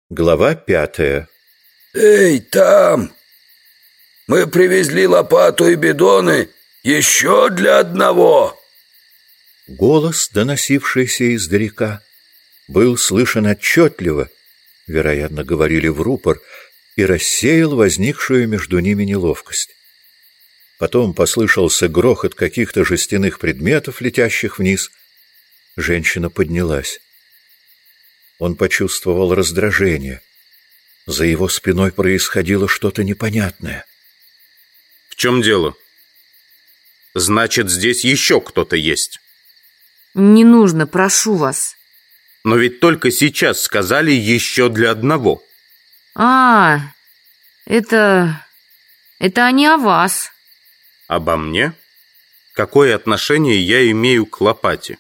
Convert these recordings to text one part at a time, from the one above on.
Глава 5. «Эй, там! Мы привезли лопату и бидоны еще для одного!» Голос, доносившийся издалека, был слышен отчетливо, вероятно, говорили в рупор, и рассеял возникшую между ними неловкость. Потом послышался грохот каких-то жестяных предметов, летящих вниз. Женщина поднялась. Он почувствовал раздражение. За его спиной происходило что-то непонятное. В чем дело? Значит, здесь еще кто-то есть. Не нужно, прошу вас. Но ведь только сейчас сказали еще для одного. Это они о вас. Обо мне? Какое отношение я имею к лопате?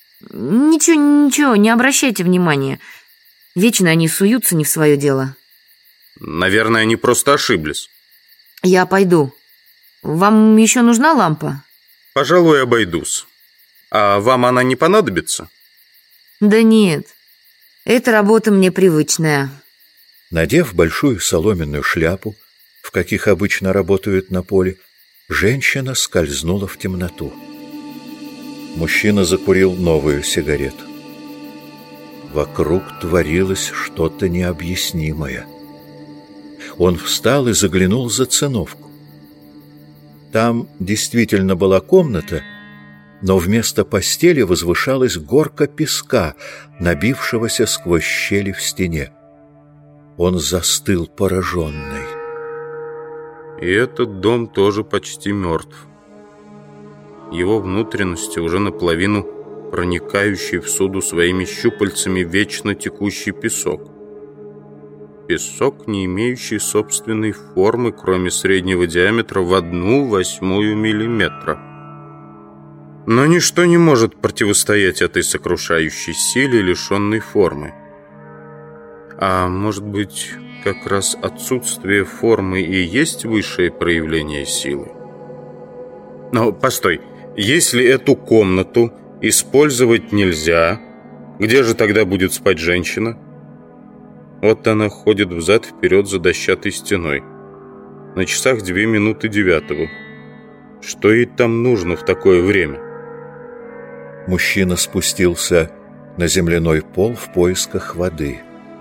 Ничего, не обращайте внимания. Вечно они суются не в свое дело. Наверное, они просто ошиблись. Я пойду. Вам еще нужна лампа? Пожалуй, обойдусь. А вам она не понадобится? Да нет, эта работа мне привычная. Надев большую соломенную шляпу, в каких обычно работают на поле, женщина скользнула в темноту. Мужчина закурил новую сигарету. Вокруг творилось что-то необъяснимое. Он встал и заглянул за циновку. Там действительно была комната, но вместо постели возвышалась горка песка, набившегося сквозь щели в стене. Он застыл пораженный. И этот дом тоже почти мертв. Его внутренности уже наполовину проникающий всюду своими щупальцами вечно текущий песок. Песок, не имеющий собственной формы, кроме среднего диаметра в 1/8 миллиметра. Но ничто не может противостоять этой сокрушающей силе, лишенной формы. А может быть, как раз отсутствие формы и есть высшее проявление силы? Но постой, если эту комнату использовать нельзя, где же тогда будет спать женщина? Вот она ходит взад-вперед за дощатой стеной. На часах 9:02. Что ей там нужно в такое время? Мужчина спустился на земляной пол в поисках воды.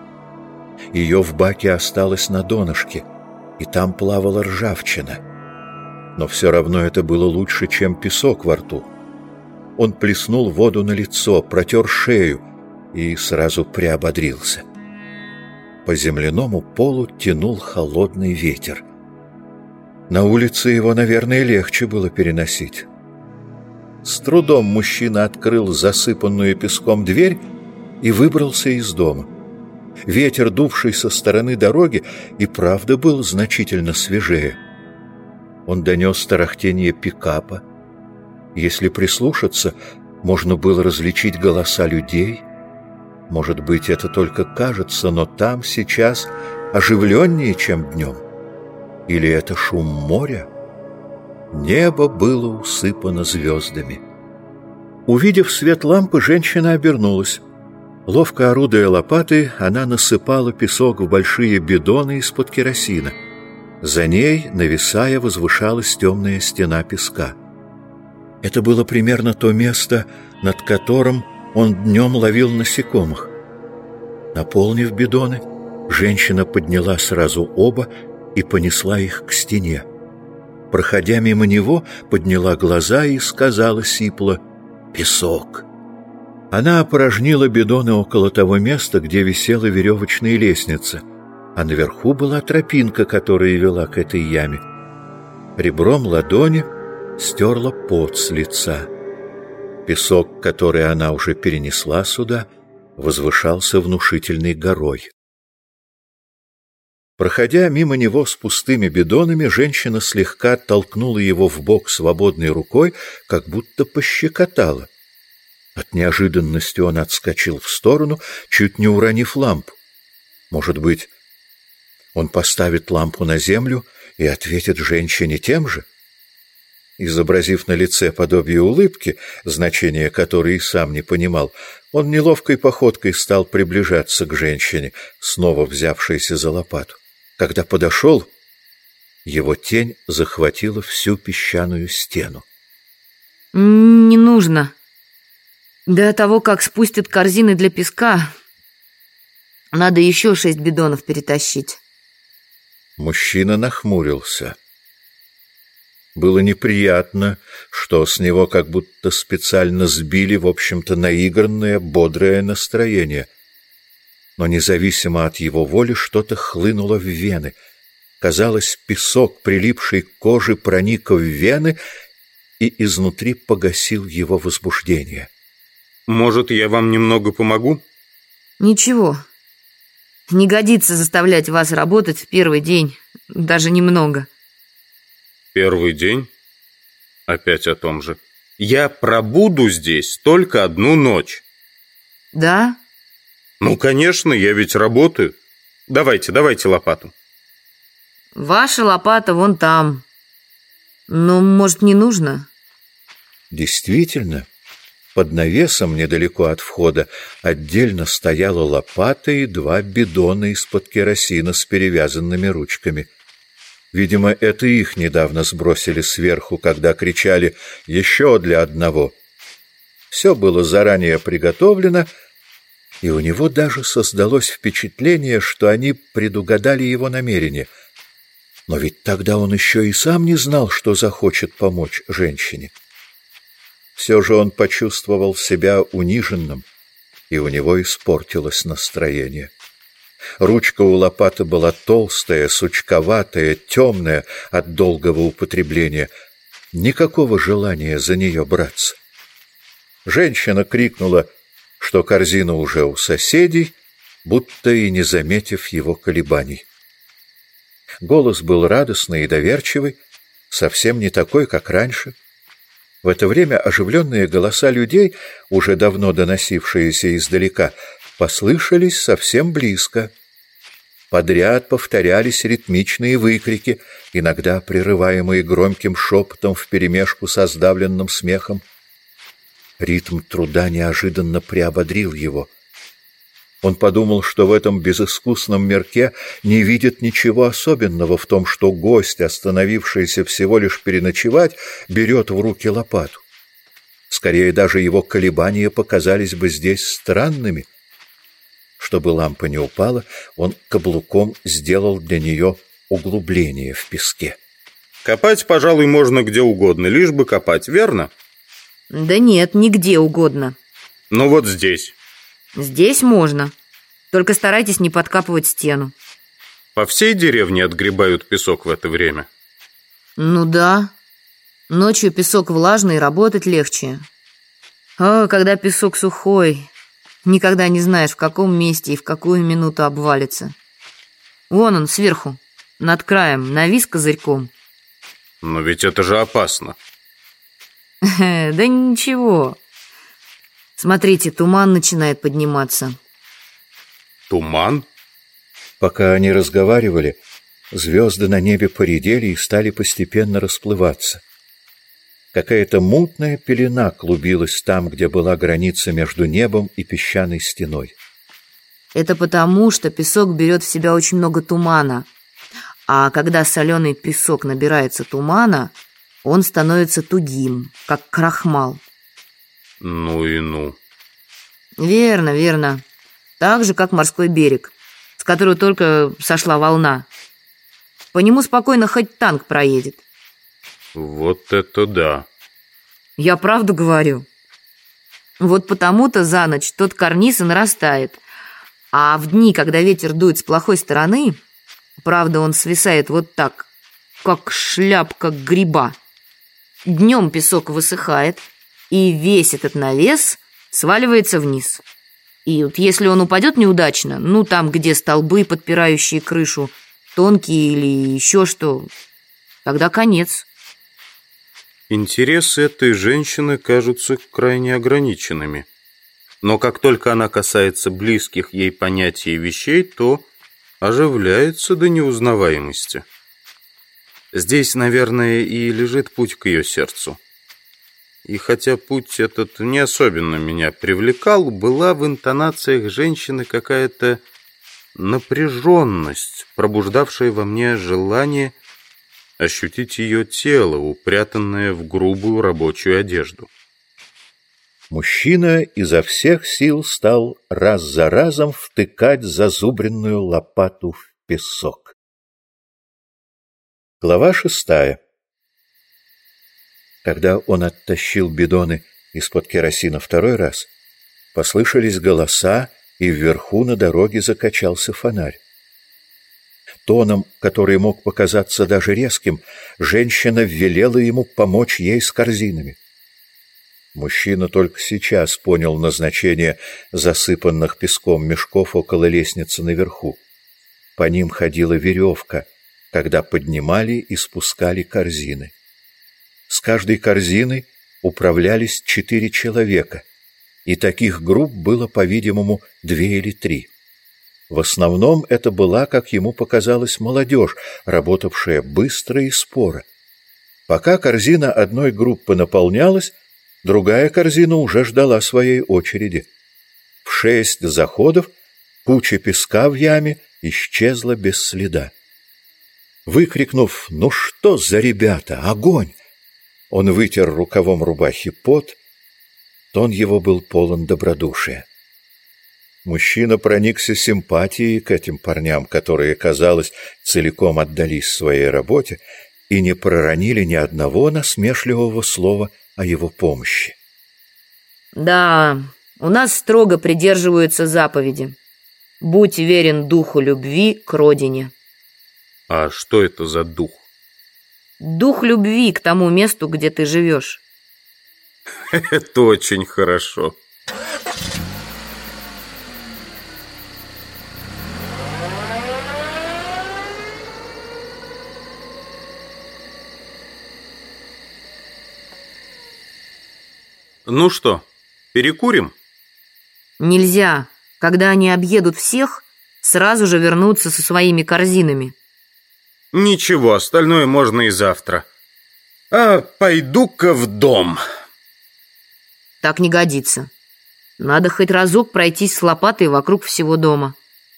Ее в баке осталось на донышке, и там плавала ржавчина. Но все равно это было лучше, чем песок во рту. Он плеснул воду на лицо, протер шею и сразу приободрился. По земляному полу тянул холодный ветер. На улице его, наверное, легче было переносить. С трудом мужчина открыл засыпанную песком дверь и выбрался из дома. Ветер, дувший со стороны дороги, и правда был значительно свежее. Он донес тарахтение пикапа. Если прислушаться, можно было различить голоса людей. Может быть, это только кажется, но там сейчас оживленнее, чем днем. Или это шум моря? Небо было усыпано звездами. Увидев свет лампы, женщина обернулась. Ловко орудуя лопатой, она насыпала песок в большие бидоны из-под керосина. За ней, нависая, возвышалась темная стена песка. Это было примерно то место, над которым он днем ловил насекомых. Наполнив бидоны, женщина подняла сразу оба и понесла их к стене. Проходя мимо него, подняла глаза и сказала сипло: «Песок». Она опорожнила бидоны около того места, где висела веревочная лестница, а наверху была тропинка, которая вела к этой яме. Ребром ладони стерла пот с лица. Песок, который она уже перенесла сюда, возвышался внушительной горой. Проходя мимо него с пустыми бидонами, женщина слегка толкнула его в бок свободной рукой, как будто пощекотала. От неожиданности он отскочил в сторону, чуть не уронив лампу. Может быть, он поставит лампу на землю и ответит женщине тем же? Изобразив на лице подобие улыбки, значение которой и сам не понимал, он неловкой походкой стал приближаться к женщине, снова взявшейся за лопату. Когда подошел, его тень захватила всю песчаную стену. Не нужно. До того, как спустят корзины для песка, надо еще 6 бидонов перетащить. Мужчина нахмурился. Было неприятно, что с него как будто специально сбили, в общем-то, наигранное, бодрое настроение. Но независимо от его воли что-то хлынуло в вены. Казалось, песок, прилипший к коже, проник в вены и изнутри погасил его возбуждение. Может, я вам немного помогу? Ничего. Не годится заставлять вас работать в первый день, даже немного. Первый день? Опять о том же. Я пробуду здесь только 1 ночь. Да? Ну, конечно, я ведь работаю. Давайте лопату. Ваша лопата вон там. Ну, может, не нужно? Действительно, под навесом недалеко от входа отдельно стояла лопата и 2 бидона из-под керосина с перевязанными ручками. Видимо, это их недавно сбросили сверху, когда кричали «Еще для одного». Все было заранее приготовлено, и у него даже создалось впечатление, что они предугадали его намерение. Но ведь тогда он еще и сам не знал, что захочет помочь женщине. Все же он почувствовал себя униженным, и у него испортилось настроение. Ручка у лопаты была толстая, сучковатая, темная от долгого употребления. Никакого желания за нее браться. Женщина крикнула, что корзина уже у соседей, будто и не заметив его колебаний. Голос был радостный и доверчивый, совсем не такой, как раньше. В это время оживленные голоса людей, уже давно доносившиеся издалека, послышались совсем близко. Подряд повторялись ритмичные выкрики, иногда прерываемые громким шепотом вперемешку со сдавленным смехом. Ритм труда неожиданно приободрил его. Он подумал, что в этом безыскусном мирке не видит ничего особенного в том, что гость, остановившийся всего лишь переночевать, берет в руки лопату. Скорее, даже его колебания показались бы здесь странными. Чтобы лампа не упала, он каблуком сделал для нее углубление в песке. Копать, пожалуй, можно где угодно, лишь бы копать, верно? Да нет, нигде угодно. Ну вот здесь. Здесь можно. Только старайтесь не подкапывать стену. По всей деревне отгребают песок в это время? Ну да. Ночью песок влажный, работать легче. А когда песок сухой, никогда не знаешь, в каком месте и в какую минуту обвалится. Вон он, сверху, над краем, навис козырьком. Но ведь это же опасно. Да ничего. Смотрите, туман начинает подниматься. Туман? Пока они разговаривали, звезды на небе поредели и стали постепенно расплываться. Какая-то мутная пелена клубилась там, где была граница между небом и песчаной стеной. Это потому, что песок берет в себя очень много тумана. А когда соленый песок набирается тумана, он становится тугим, как крахмал. Ну и ну. Верно, верно. Так же, как морской берег, с которого только сошла волна. По нему спокойно хоть танк проедет. Вот это да. Я правду говорю. Вот потому-то за ночь тот карниз и нарастает. А в дни, когда ветер дует с плохой стороны, правда, он свисает вот так, как шляпка гриба. Днем песок высыхает, и весь этот навес сваливается вниз. И вот если он упадет неудачно, ну там, где столбы, подпирающие крышу, тонкие или еще что, тогда конец. Интересы этой женщины кажутся крайне ограниченными. Но как только она касается близких ей понятий и вещей, то оживляется до неузнаваемости. Здесь, наверное, и лежит путь к ее сердцу. И хотя путь этот не особенно меня привлекал, была в интонациях женщины какая-то напряженность, пробуждавшая во мне желание ощутить ее тело, упрятанное в грубую рабочую одежду. Мужчина изо всех сил стал раз за разом втыкать зазубренную лопату в песок. Глава 6. Когда он оттащил бидоны из-под керосина второй раз, послышались голоса, и вверху на дороге закачался фонарь. Тоном, который мог показаться даже резким, женщина велела ему помочь ей с корзинами. Мужчина только сейчас понял назначение засыпанных песком мешков около лестницы наверху. По ним ходила веревка, когда поднимали и спускали корзины. С каждой корзиной управлялись 4 человека, и таких групп было, по-видимому, 2 или 3. В основном это была, как ему показалось, молодежь, работавшая быстро и споро. Пока корзина одной группы наполнялась, другая корзина уже ждала своей очереди. В 6 заходов куча песка в яме исчезла без следа. Выкрикнув «Ну что за ребята? Огонь!», он вытер рукавом рубахи пот, тон его был полон добродушия. Мужчина проникся симпатией к этим парням, которые, казалось, целиком отдались своей работе и не проронили ни одного насмешливого слова о его помощи. Да, у нас строго придерживаются заповеди. Будь верен духу любви к родине. А что это за дух? Дух любви к тому месту, где ты живешь. Это очень хорошо. Ну что, перекурим? Нельзя. Когда они объедут всех, сразу же вернуться со своими корзинами. Ничего, остальное можно и завтра. А пойду-ка в дом. Так не годится. Надо хоть разок пройтись с лопатой вокруг всего дома.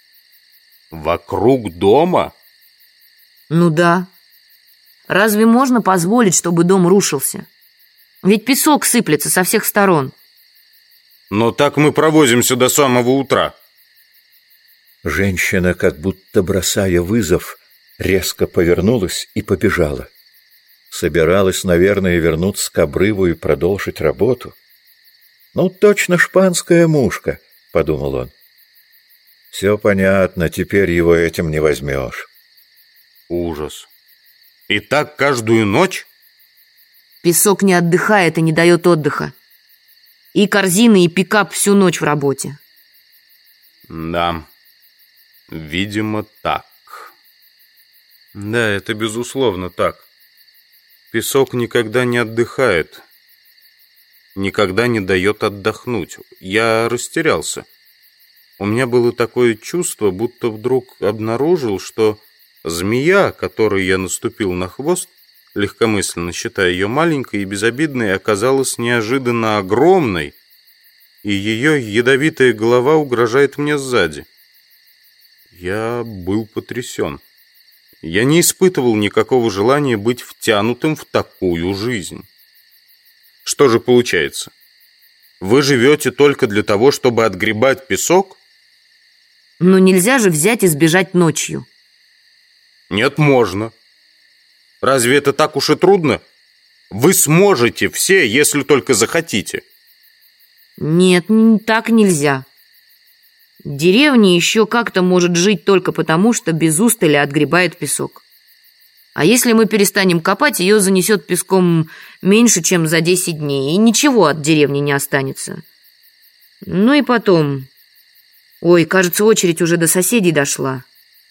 Вокруг дома? Ну да. Разве можно позволить, чтобы дом рушился? Ведь песок сыплется со всех сторон. Но так мы провозимся до самого утра. Женщина, как будто бросая вызов, резко повернулась и побежала. Собиралась, наверное, вернуться к обрыву и продолжить работу. «Ну, точно шпанская мушка», — подумал он. «Все понятно, теперь его этим не возьмешь». Ужас. И так каждую ночь? Песок не отдыхает и не дает отдыха. И корзины, и пикап всю ночь в работе. Да, видимо, так. Да, это безусловно так. Песок никогда не отдыхает, никогда не дает отдохнуть. Я растерялся. У меня было такое чувство, будто вдруг обнаружил, что змея, которой я наступил на хвост, легкомысленно считая ее маленькой и безобидной, оказалась неожиданно огромной, и ее ядовитая голова угрожает мне сзади. Я был потрясен. Я не испытывал никакого желания быть втянутым в такую жизнь. Что же получается? Вы живете только для того, чтобы отгребать песок? Но нельзя же взять и сбежать ночью. Нет, можно. Разве это так уж и трудно? Вы сможете все, если только захотите. Нет, так нельзя. Деревня еще как-то может жить только потому, что без устали отгребает песок. А если мы перестанем копать, ее занесет песком меньше, чем за 10 дней, и ничего от деревни не останется. Ну и потом... Ой, кажется, очередь уже до соседей дошла.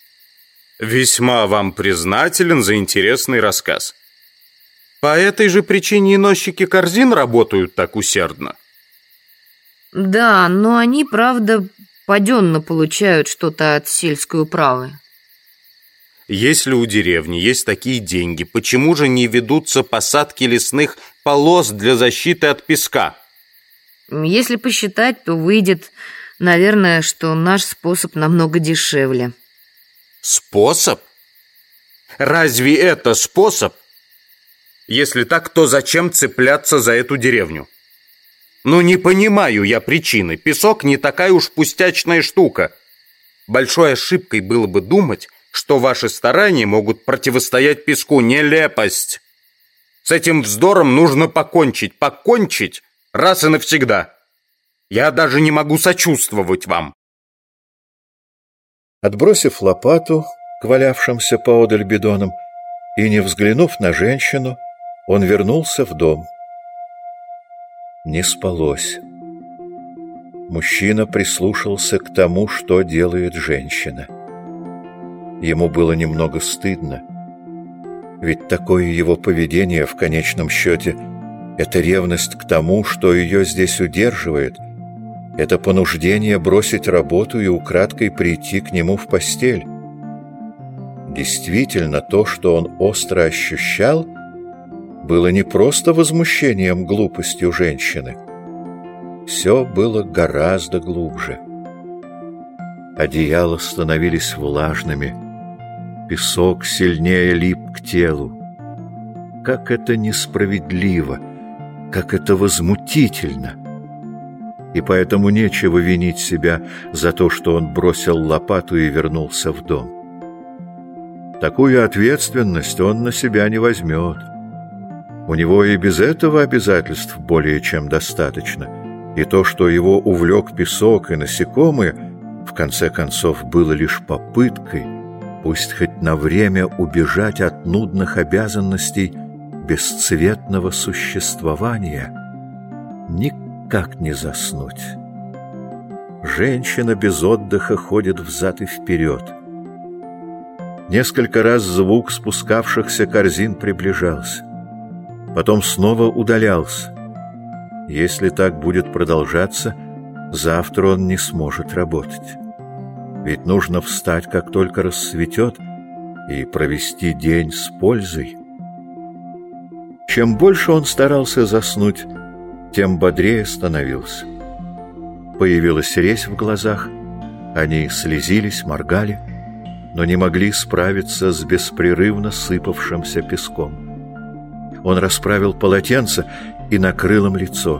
Весьма вам признателен за интересный рассказ. По этой же причине и носчики корзин работают так усердно. Да, но они, правда, паденно получают что-то от сельской управы. Если у деревни есть такие деньги, почему же не ведутся посадки лесных полос для защиты от песка? Если посчитать, то выйдет, наверное, что наш способ намного дешевле. Способ? Разве это способ? Если так, то зачем цепляться за эту деревню? Ну, не понимаю я причины. Песок не такая уж пустячная штука. Большой ошибкой было бы думать, что ваши старания могут противостоять песку. Нелепость! С этим вздором нужно покончить. Покончить раз и навсегда. Я даже не могу сочувствовать вам. Отбросив лопату к валявшимся поодаль бидонам и не взглянув на женщину, он вернулся в дом. Не спалось. Мужчина прислушался к тому, что делает женщина. Ему было немного стыдно, ведь такое его поведение в конечном счете — это ревность к тому, что ее здесь удерживает, это понуждение бросить работу и украдкой прийти к нему в постель. Действительно, то, что он остро ощущал, было не просто возмущением глупостью женщины. Все было гораздо глубже. Одеяла становились влажными, песок сильнее лип к телу. Как это несправедливо, как это возмутительно! И поэтому нечего винить себя за то, что он бросил лопату и вернулся в дом. Такую ответственность он на себя не возьмет. У него и без этого обязательств более чем достаточно. И то, что его увлек песок и насекомые, в конце концов, было лишь попыткой, пусть хоть на время, убежать от нудных обязанностей бесцветного существования. Никак не заснуть. Женщина без отдыха ходит взад и вперед. Несколько раз звук спускавшихся корзин приближался. Потом снова удалялся. Если так будет продолжаться, завтра он не сможет работать. Ведь нужно встать, как только рассветет, и провести день с пользой. Чем больше он старался заснуть, тем бодрее становился. Появилась резь в глазах, они слезились, моргали, но не могли справиться с беспрерывно сыпавшимся песком. Он расправил полотенце и накрыл им лицо.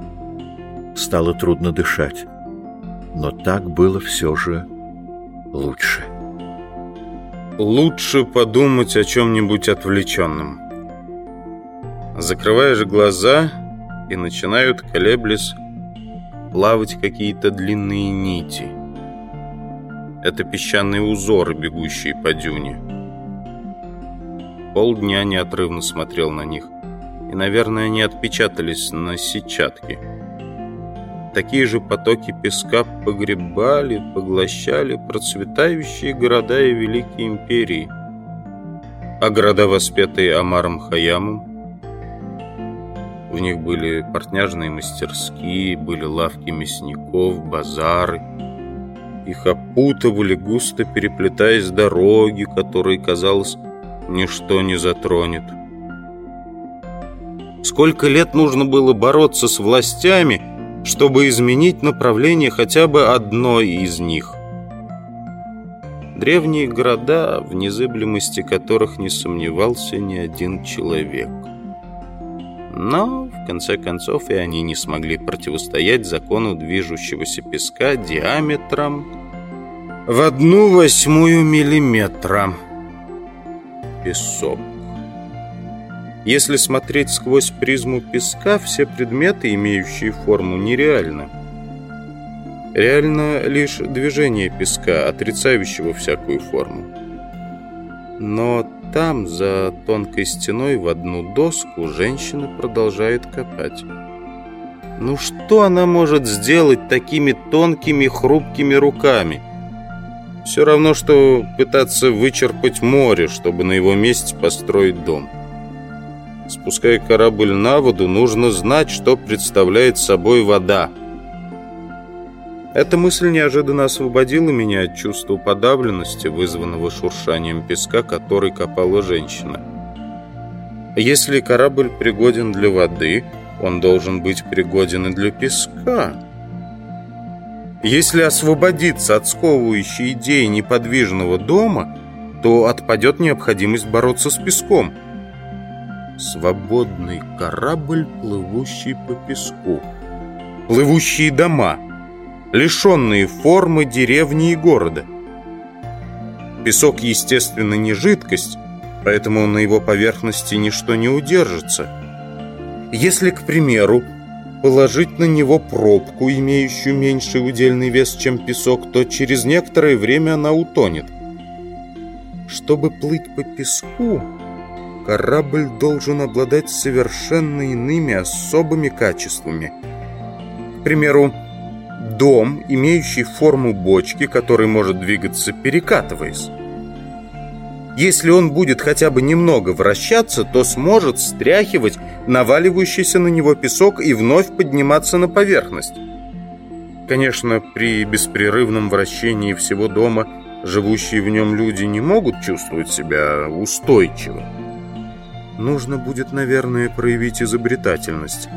Стало трудно дышать, но так было все же лучше. Лучше подумать о чем-нибудь отвлеченном. Закрываешь глаза, и начинают, колеблясь, плавать какие-то длинные нити. Это песчаные узоры, бегущие по дюне. Полдня неотрывно смотрел на них, и, наверное, они отпечатались на сетчатке. Такие же потоки песка погребали, поглощали процветающие города и великие империи. А города, воспетые Омаром Хайямом, в них были портняжные мастерские, были лавки мясников, базары. Их опутывали, густо переплетаясь, дороги, которые, казалось, ничто не затронет. Сколько лет нужно было бороться с властями, чтобы изменить направление хотя бы одной из них? Древние города, в незыблемости которых не сомневался ни один человек. Но, в конце концов, и они не смогли противостоять закону движущегося песка диаметром в 1/8 миллиметра. Песок. Если смотреть сквозь призму песка, все предметы, имеющие форму, нереальны. Реально лишь движение песка, отрицающего всякую форму. Но там, за тонкой стеной, в одну доску женщина продолжает копать. Ну что она может сделать такими тонкими, хрупкими руками? Все равно, что пытаться вычерпать море, чтобы на его месте построить дом. Спуская корабль на воду, нужно знать, что представляет собой вода. Эта мысль неожиданно освободила меня от чувства подавленности, вызванного шуршанием песка, который копала женщина. Если корабль пригоден для воды, он должен быть пригоден и для песка. Если освободиться от сковывающей идеи неподвижного дома, то отпадет необходимость бороться с песком. Свободный корабль, плывущий по песку. Плывущие дома, лишенные формы деревни и города. Песок, естественно, не жидкость, поэтому на его поверхности ничто не удержится. Если, к примеру, положить на него пробку, имеющую меньший удельный вес, чем песок, то через некоторое время она утонет. Чтобы плыть по песку, корабль должен обладать совершенно иными особыми качествами. К примеру, дом, имеющий форму бочки, который может двигаться, перекатываясь. Если он будет хотя бы немного вращаться, то сможет стряхивать наваливающийся на него песок и вновь подниматься на поверхность. Конечно, при беспрерывном вращении всего дома живущие в нем люди не могут чувствовать себя устойчиво. Нужно будет, наверное, проявить изобретательность.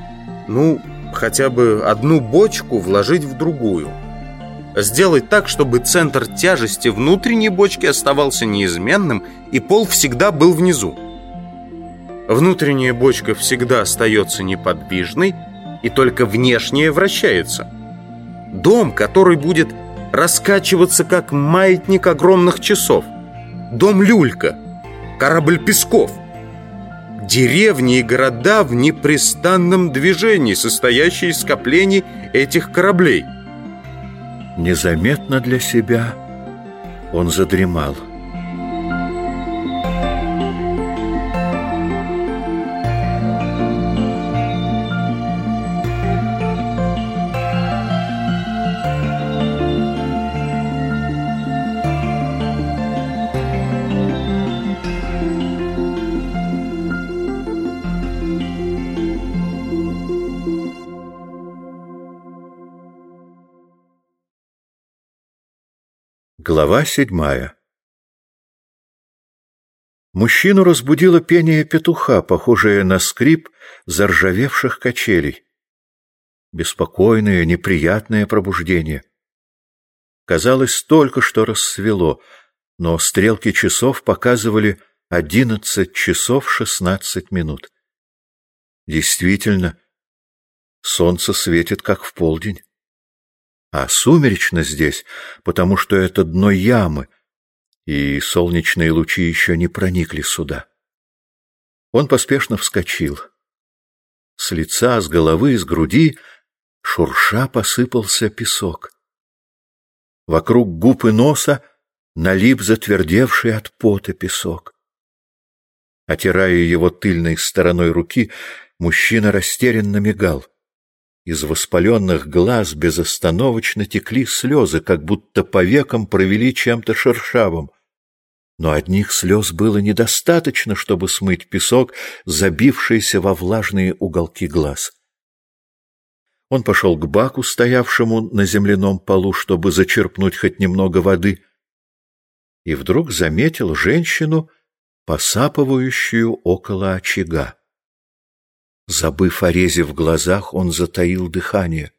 Хотя бы одну бочку вложить в другую. Сделать так, чтобы центр тяжести внутренней бочки оставался неизменным, и пол всегда был внизу. Внутренняя бочка всегда остается неподвижной, и только внешняя вращается. Дом, который будет раскачиваться, как маятник огромных часов. Дом-люлька, корабль песков. Деревни и города в непрестанном движении, состоящие из скоплений этих кораблей. Незаметно для себя он задремал. Глава 7. Мужчину разбудило пение петуха, похожее на скрип заржавевших качелей. Беспокойное, неприятное пробуждение. Казалось, только что рассвело, но стрелки часов показывали 11 часов 16 минут. Действительно, солнце светит, как в полдень. А сумеречно здесь, потому что это дно ямы, и солнечные лучи еще не проникли сюда. Он поспешно вскочил. С лица, с головы, с груди шурша посыпался песок. Вокруг губ и носа налип затвердевший от пота песок. Отирая его тыльной стороной руки, мужчина растерянно мигал. Из воспаленных глаз безостановочно текли слезы, как будто по векам провели чем-то шершавым. Но одних слез было недостаточно, чтобы смыть песок, забившийся во влажные уголки глаз. Он пошел к баку, стоявшему на земляном полу, чтобы зачерпнуть хоть немного воды, и вдруг заметил женщину, посапывающую около очага. Забыв о резе в глазах, он затаил дыхание.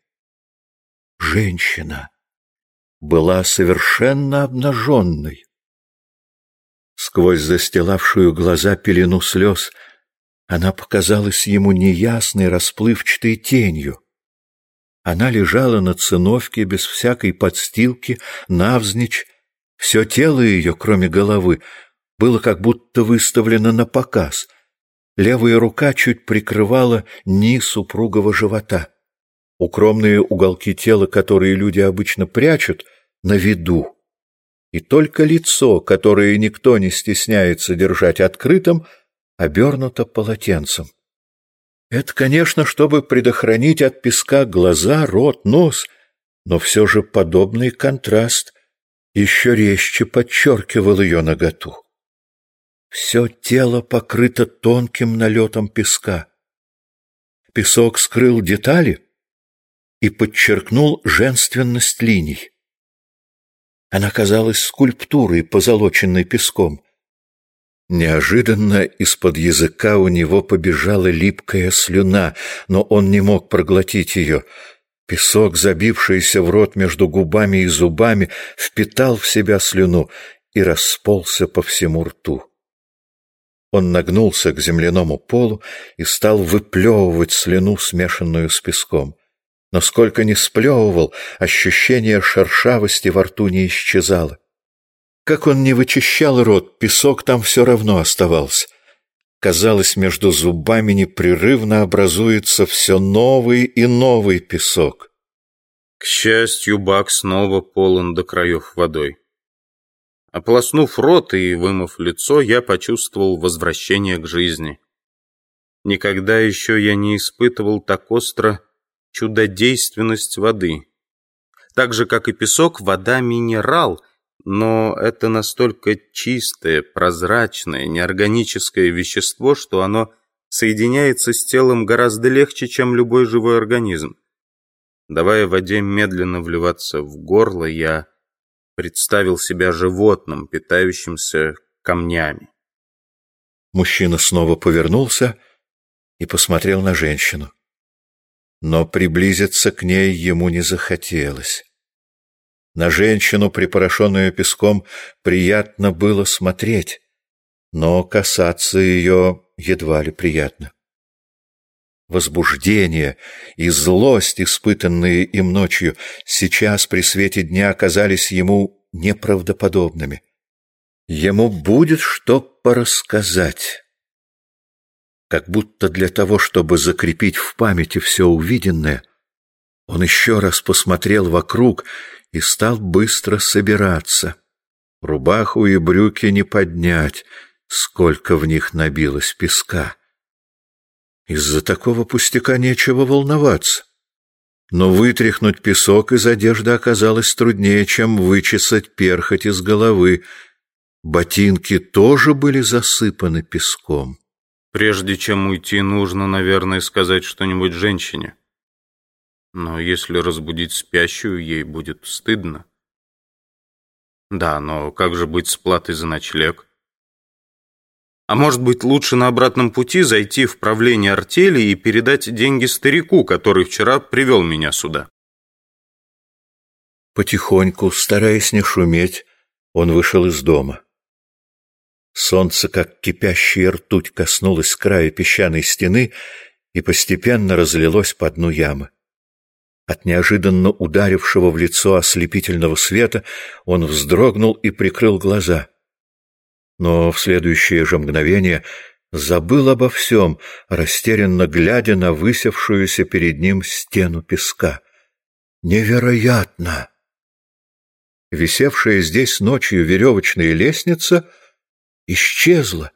Женщина была совершенно обнаженной. Сквозь застилавшую глаза пелену слез она показалась ему неясной, расплывчатой тенью. Она лежала на циновке без всякой подстилки, навзничь. Все тело ее, кроме головы, было как будто выставлено на показ. Левая рука чуть прикрывала низ упругого живота. Укромные уголки тела, которые люди обычно прячут, на виду. И только лицо, которое никто не стесняется держать открытым, обернуто полотенцем. Это, конечно, чтобы предохранить от песка глаза, рот, нос, но все же подобный контраст еще резче подчеркивал ее наготу. Все тело покрыто тонким налетом песка. Песок скрыл детали? и подчеркнул женственность линий. Она казалась скульптурой, позолоченной песком. Неожиданно из-под языка у него побежала липкая слюна, но он не мог проглотить ее. Песок, забившийся в рот между губами и зубами, впитал в себя слюну и расползся по всему рту. Он нагнулся к земляному полу и стал выплевывать слюну, смешанную с песком. Но сколько ни сплевывал, ощущение шершавости во рту не исчезало. Как он не вычищал рот, песок там все равно оставался. Казалось, между зубами непрерывно образуется все новый и новый песок. К счастью, бак снова полон до краев водой. Ополоснув рот и вымыв лицо, я почувствовал возвращение к жизни. Никогда еще я не испытывал так остро чудодейственность воды. Так же, как и песок, вода — минерал, но это настолько чистое, прозрачное, неорганическое вещество, что оно соединяется с телом гораздо легче, чем любой живой организм. Давая воде медленно вливаться в горло, я представил себя животным, питающимся камнями. Мужчина снова повернулся и посмотрел на женщину. Но приблизиться к ней ему не захотелось. На женщину, припорошенную песком, приятно было смотреть, но касаться ее едва ли приятно. Возбуждение и злость, испытанные им ночью, сейчас при свете дня казались ему неправдоподобными. Ему будет что порассказать. Как будто для того, чтобы закрепить в памяти все увиденное, он еще раз посмотрел вокруг и стал быстро собираться. Рубаху и брюки не поднять, сколько в них набилось песка. Из-за такого пустяка нечего волноваться. Но вытряхнуть песок из одежды оказалось труднее, чем вычесать перхоть из головы. Ботинки тоже были засыпаны песком. Прежде чем уйти, нужно, наверное, сказать что-нибудь женщине. Но если разбудить спящую, ей будет стыдно. Да, но как же быть с платой за ночлег? А может быть, лучше на обратном пути зайти в правление артели и передать деньги старику, который вчера привел меня сюда? Потихоньку, стараясь не шуметь, он вышел из дома. Солнце, как кипящая ртуть, коснулось края песчаной стены и постепенно разлилось по дну ямы. От неожиданно ударившего в лицо ослепительного света он вздрогнул и прикрыл глаза. Но в следующее же мгновение забыл обо всем, растерянно глядя на высевшуюся перед ним стену песка. Невероятно! Висевшая здесь ночью веревочная лестница исчезла.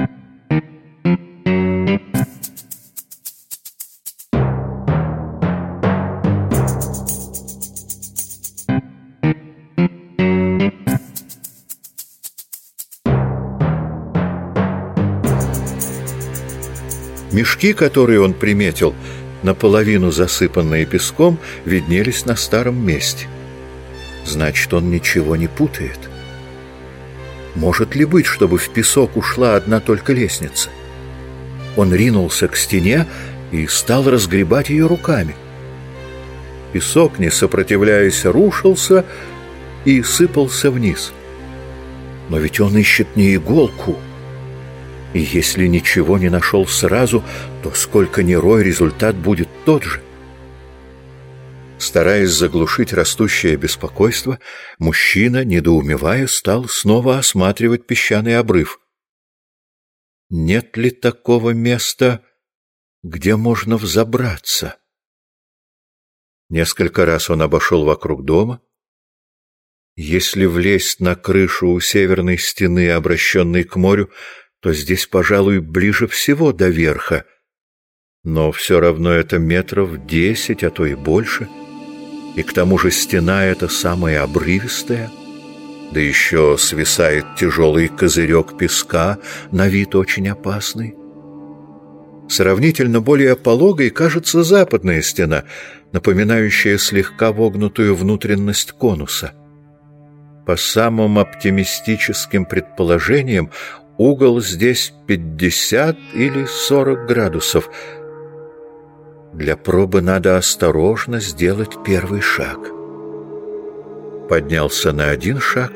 Мешки, которые он приметил, наполовину засыпанные песком, виднелись на старом месте. Значит, он ничего не путает. Может ли быть, чтобы в песок ушла одна только лестница? Он ринулся к стене и стал разгребать ее руками. Песок, не сопротивляясь, рушился и сыпался вниз. Но ведь он ищет не иголку. И если ничего не нашел сразу, то сколько ни рой, результат будет тот же. Стараясь заглушить растущее беспокойство, мужчина, недоумевая, стал снова осматривать песчаный обрыв. Нет ли такого места, где можно взобраться? Несколько раз он обошел вокруг дома. Если влезть на крышу у северной стены, обращенной к морю, то здесь, пожалуй, ближе всего до верха. Но все равно это метров 10, а то и больше. И к тому же стена эта самая обрывистая. Да еще свисает тяжелый козырек песка, на вид очень опасный. Сравнительно более пологой кажется западная стена, напоминающая слегка вогнутую внутренность конуса. По самым оптимистическим предположениям, угол здесь 50 или 40 градусов. Для пробы надо осторожно сделать первый шаг. Поднялся на один шаг,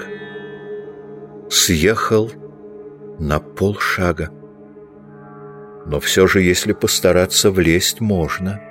съехал на полшага. Но все же, если постараться, влезть можно.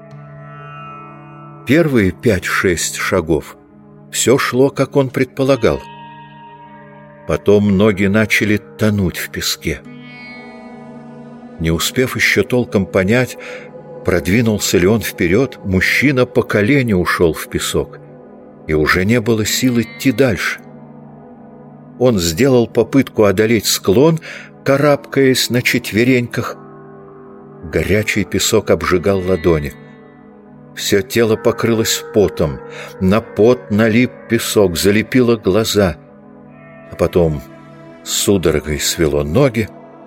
Первые 5-6 шагов все шло, как он предполагал. Потом ноги начали тонуть в песке. Не успев еще толком понять, продвинулся ли он вперед, мужчина по колени ушел в песок, и уже не было сил идти дальше. Он сделал попытку одолеть склон, карабкаясь на четвереньках. Горячий песок обжигал ладони. Все тело покрылось потом, на пот налип песок, залепило глаза, а потом судорогой свело ноги,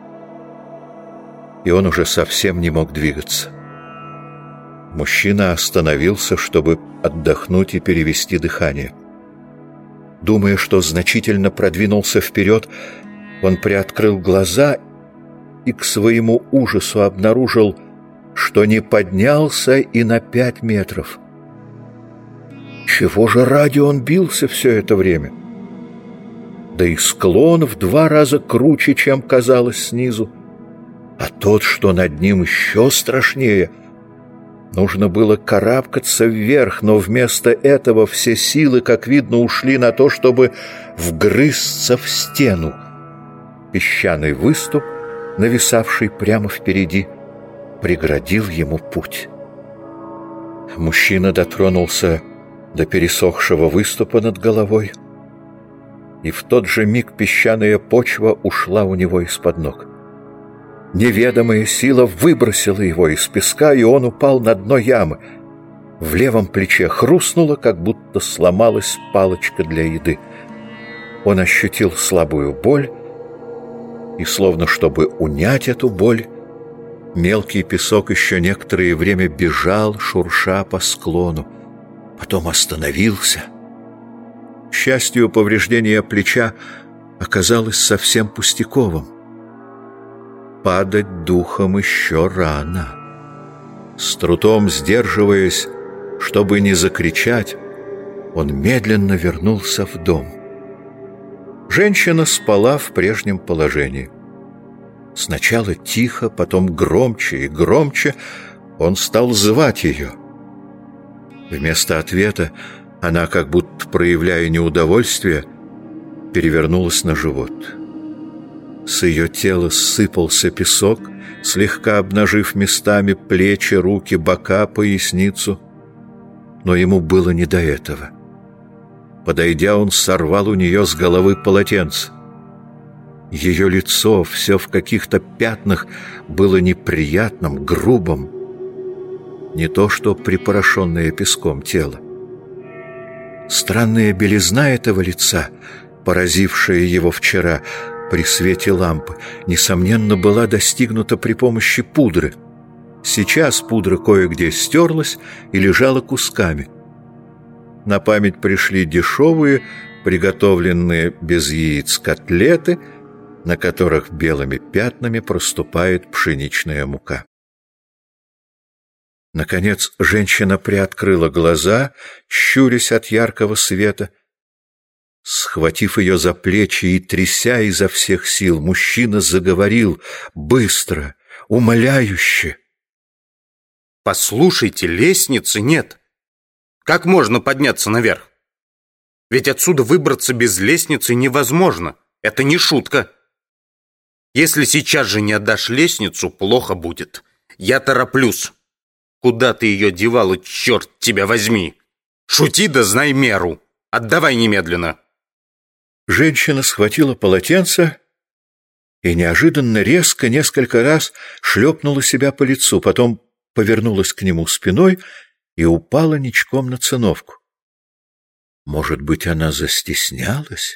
и он уже совсем не мог двигаться. Мужчина остановился, чтобы отдохнуть и перевести дыхание. Думая, что значительно продвинулся вперед, он приоткрыл глаза и к своему ужасу обнаружил, что не поднялся и на 5 метров. Чего же ради он бился все это время? Да и склон в 2 раза круче, чем казалось снизу, а тот, что над ним, еще страшнее. Нужно было карабкаться вверх, но вместо этого все силы, как видно, ушли на то, чтобы вгрызться в стену. Песчаный выступ, нависавший прямо впереди, преградил ему путь. Мужчина дотронулся до пересохшего выступа над головой, и в тот же миг песчаная почва ушла у него из-под ног. Неведомая сила выбросила его из песка, и он упал на дно ямы. В левом плече хрустнуло, как будто сломалась палочка для еды. Он ощутил слабую боль, и, словно чтобы унять эту боль, мелкий песок еще некоторое время бежал, шурша по склону. Потом остановился. К счастью, повреждение плеча оказалось совсем пустяковым. Падать духом еще рано. С трудом сдерживаясь, чтобы не закричать, он медленно вернулся в дом. Женщина спала в прежнем положении. Сначала тихо, потом громче и громче он стал звать ее. Вместо ответа она, как будто проявляя неудовольствие, перевернулась на живот. С ее тела сыпался песок, слегка обнажив местами плечи, руки, бока, поясницу. Но ему было не до этого. Подойдя, он сорвал у нее с головы полотенце. Ее лицо, все в каких-то пятнах, было неприятным, грубым. Не то что припорошенное песком тело. Странная белизна этого лица, поразившая его вчера при свете лампы, несомненно, была достигнута при помощи пудры. Сейчас пудра кое-где стерлась и лежала кусками. На память пришли дешевые, приготовленные без яиц котлеты, на которых белыми пятнами проступает пшеничная мука. Наконец женщина приоткрыла глаза, щурясь от яркого света. Схватив ее за плечи и тряся изо всех сил, мужчина заговорил быстро, умоляюще. «Послушайте, лестницы нет. Как можно подняться наверх? Ведь отсюда выбраться без лестницы невозможно. Это не шутка. Если сейчас же не отдашь лестницу, плохо будет. Я тороплюсь. Куда ты ее девала, черт тебя возьми? Шути да знай меру. Отдавай немедленно». Женщина схватила полотенце и неожиданно резко несколько раз шлепнула себя по лицу, потом повернулась к нему спиной и упала ничком на циновку. Может быть, она застеснялась?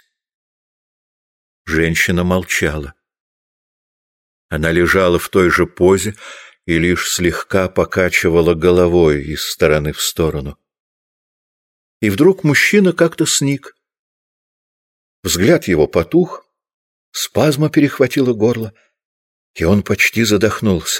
Женщина молчала. Она лежала в той же позе, и лишь слегка покачивала головой из стороны в сторону. И вдруг мужчина как-то сник. Взгляд его потух, спазма перехватила горло, и он почти задохнулся.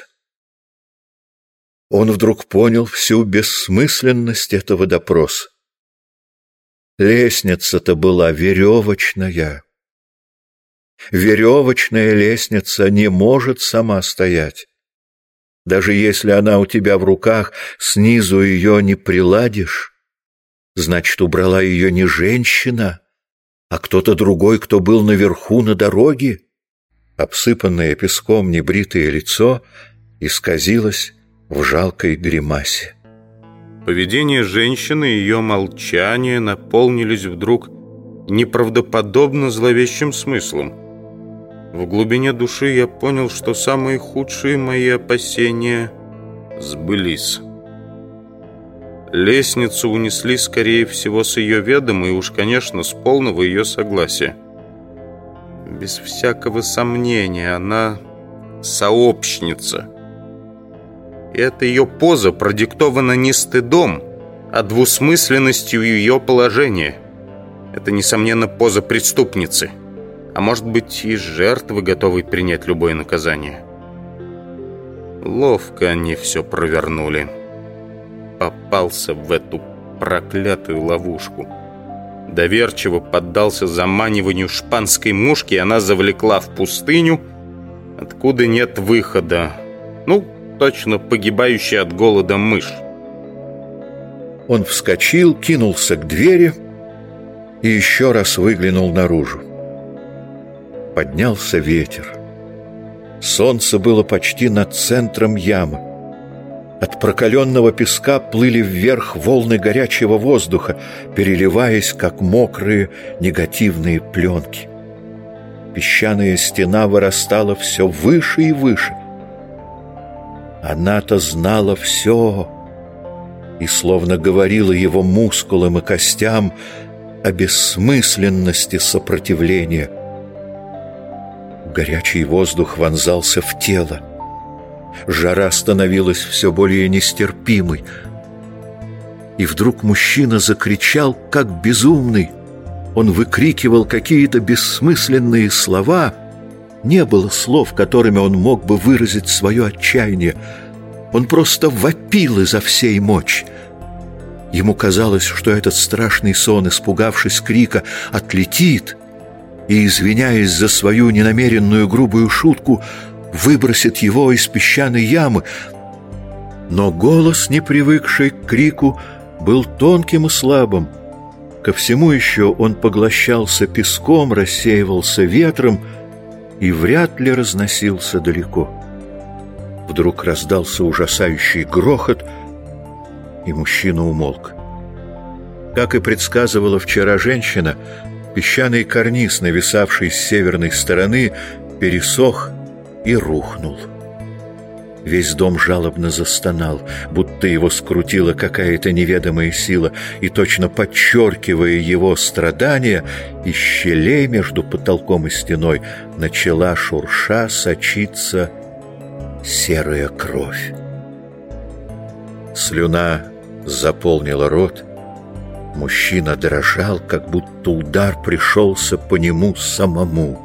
Он вдруг понял всю бессмысленность этого допроса. Лестница-то была веревочная. Веревочная лестница не может сама стоять. Даже если она у тебя в руках, снизу ее не приладишь. Значит, убрала ее не женщина, а кто-то другой, кто был наверху на дороге. Обсыпанное песком небритое лицо исказилось в жалкой гримасе. Поведение женщины и ее молчание наполнились вдруг неправдоподобно зловещим смыслом. В глубине души я понял, что самые худшие мои опасения сбылись. Лестницу унесли, скорее всего, с ее ведома и уж, конечно, с полного ее согласия. Без всякого сомнения, она сообщница. И эта ее поза продиктована не стыдом, а двусмысленностью ее положения. Это, несомненно, поза преступницы, а может быть и жертвы, готовой принять любое наказание. Ловко они все провернули. Попался в эту проклятую ловушку. Доверчиво поддался заманиванию шпанской мушки, и она завлекла в пустыню, откуда нет выхода. Точно погибающая от голода мышь. Он вскочил, кинулся к двери и еще раз выглянул наружу. Поднялся ветер. Солнце было почти над центром ямы. От прокаленного песка плыли вверх волны горячего воздуха, переливаясь, как мокрые негативные пленки. Песчаная стена вырастала все выше и выше. Она-то знала все и словно говорила его мускулам и костям о бессмысленности сопротивления. Горячий воздух вонзался в тело. Жара становилась все более нестерпимой. И вдруг мужчина закричал, как безумный. Он выкрикивал какие-то бессмысленные слова. Не было слов, которыми он мог бы выразить свое отчаяние. Он просто вопил изо всей мочи. Ему казалось, что этот страшный сон, испугавшись крика, отлетит и, извиняясь за свою ненамеренную грубую шутку, выбросит его из песчаной ямы. Но голос, не привыкший к крику, был тонким и слабым. Ко всему еще он поглощался песком, рассеивался ветром и вряд ли разносился далеко. Вдруг раздался ужасающий грохот, и мужчина умолк. Как и предсказывала вчера женщина, песчаный карниз, нависавший с северной стороны, пересох и рухнул. Весь дом жалобно застонал, будто его скрутила какая-то неведомая сила, и, точно подчеркивая его страдания, из щелей между потолком и стеной начала шурша сочиться серая кровь. Слюна заполнила рот. Мужчина дрожал, как будто удар пришелся по нему самому.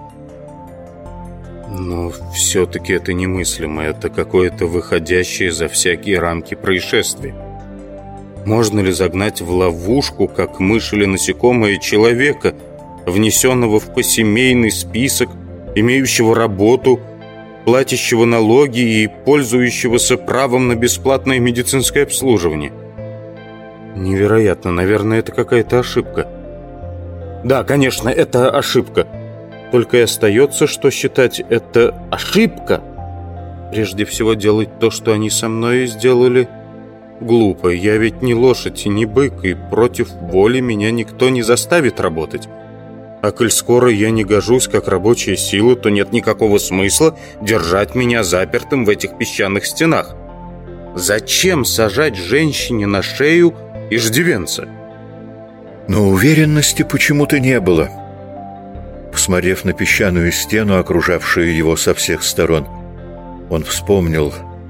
Но все-таки это немыслимо. Это какое-то выходящее за всякие рамки происшествие. Можно ли загнать в ловушку, как мышь или насекомое, человека, внесенного в посемейный список, имеющего работу, платящего налоги и пользующегося правом на бесплатное медицинское обслуживание? Невероятно. Наверное, это какая-то ошибка. Да, конечно, это ошибка. Только и остается, что считать это ошибка. Прежде всего делать то, что они со мной сделали, глупо. Я ведь не лошадь и не бык, и против воли меня никто не заставит работать. А коль скоро я не гожусь как рабочая сила, то нет никакого смысла держать меня запертым в этих песчаных стенах. Зачем сажать женщине на шею иждивенца? Но уверенности почему-то не было. Посмотрев на песчаную стену, окружавшую его со всех сторон, он вспомнил,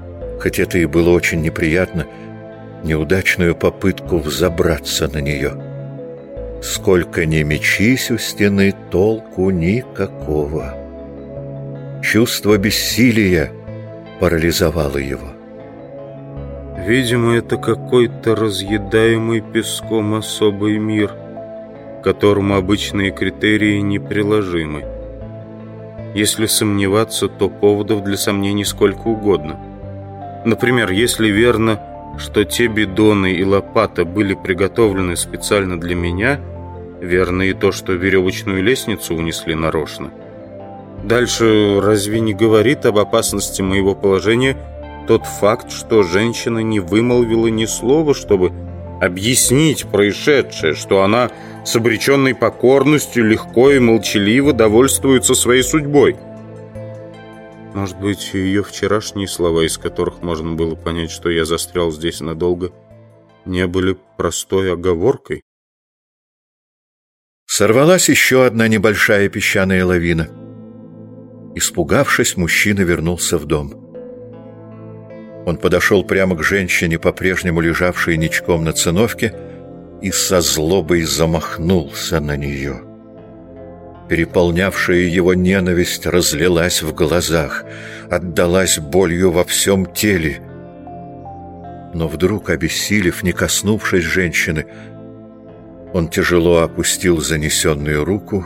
хоть это и было очень неприятно, неудачную попытку взобраться на нее. Сколько ни мечись у стены, толку никакого. Чувство бессилия парализовало его. Видимо, это какой-то разъедаемый песком особый мир, к которому обычные критерии неприложимы. Если сомневаться, то поводов для сомнений сколько угодно. Например, если верно, что те бидоны и лопата были приготовлены специально для меня, верно и то, что веревочную лестницу унесли нарочно. Дальше разве не говорит об опасности моего положения тот факт, что женщина не вымолвила ни слова, чтобы объяснить происшедшее, что она с обреченной покорностью легко и молчаливо довольствуется своей судьбой? Может быть, ее вчерашние слова, из которых можно было понять, что я застрял здесь надолго, не были простой оговоркой? Сорвалась еще одна небольшая песчаная лавина. Испугавшись, мужчина вернулся в дом. Он подошел прямо к женщине, по-прежнему лежавшей ничком на циновке, и со злобой замахнулся на нее. Переполнявшая его ненависть разлилась в глазах, отдалась болью во всем теле. Но вдруг, обессилев, не коснувшись женщины, он тяжело опустил занесенную руку.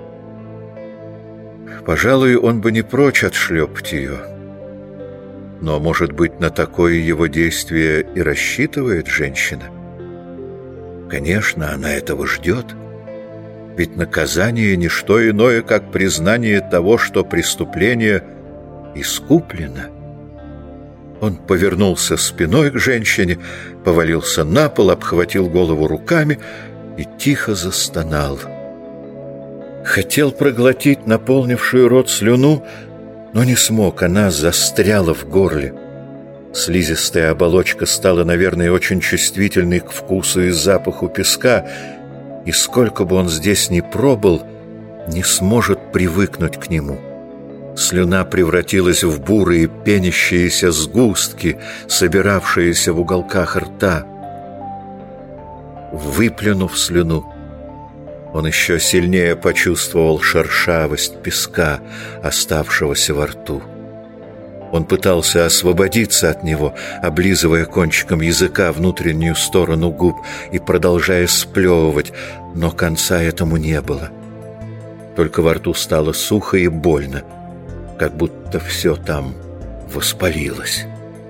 Пожалуй, он бы не прочь отшлепать ее. Но, может быть, на такое его действие и рассчитывает женщина? Конечно, она этого ждет. Ведь наказание — не что иное, как признание того, что преступление искуплено. Он повернулся спиной к женщине, повалился на пол, обхватил голову руками и тихо застонал. Хотел проглотить наполнившую рот слюну, но не смог, она застряла в горле. Слизистая оболочка стала, наверное, очень чувствительной к вкусу и запаху песка, и сколько бы он здесь ни пробыл, не сможет привыкнуть к нему. Слюна превратилась в бурые пенящиеся сгустки, собиравшиеся в уголках рта. Выплюнув слюну, он еще сильнее почувствовал шершавость песка, оставшегося во рту. Он пытался освободиться от него, облизывая кончиком языка внутреннюю сторону губ и продолжая сплевывать, но конца этому не было. Только во рту стало сухо и больно, как будто все там воспалилось.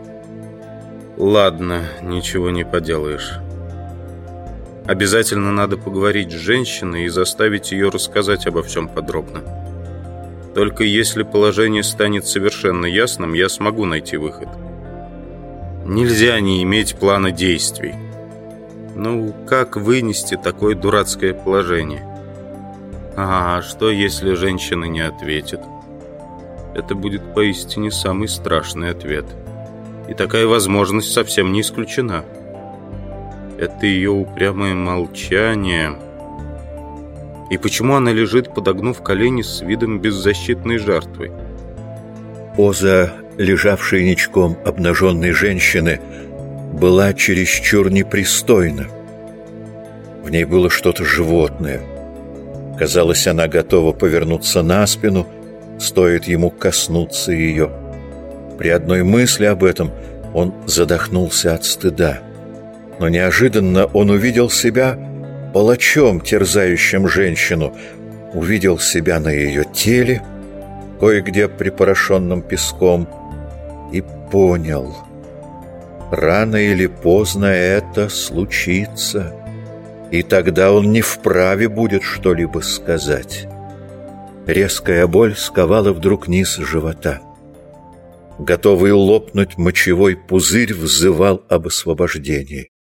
Ладно, ничего не поделаешь. Обязательно надо поговорить с женщиной и заставить ее рассказать обо всем подробно. Только если положение станет совершенно ясным, я смогу найти выход. Нельзя не иметь плана действий. Ну, как вынести такое дурацкое положение? А что, если женщина не ответит? Это будет поистине самый страшный ответ. И такая возможность совсем не исключена. Это ее упрямое молчание. И почему она лежит, подогнув колени с видом беззащитной жертвы? Поза, лежавшей ничком обнаженной женщины, была чересчур непристойна. В ней было что-то животное. Казалось, она готова повернуться на спину, стоит ему коснуться ее. При одной мысли об этом он задохнулся от стыда. Но неожиданно он увидел себя палачом, терзающим женщину, увидел себя на ее теле, кое-где припорошенным песком, и понял: рано или поздно это случится, и тогда он не вправе будет что-либо сказать. Резкая боль сковала вдруг низ живота. Готовый лопнуть мочевой пузырь взывал об освобождении.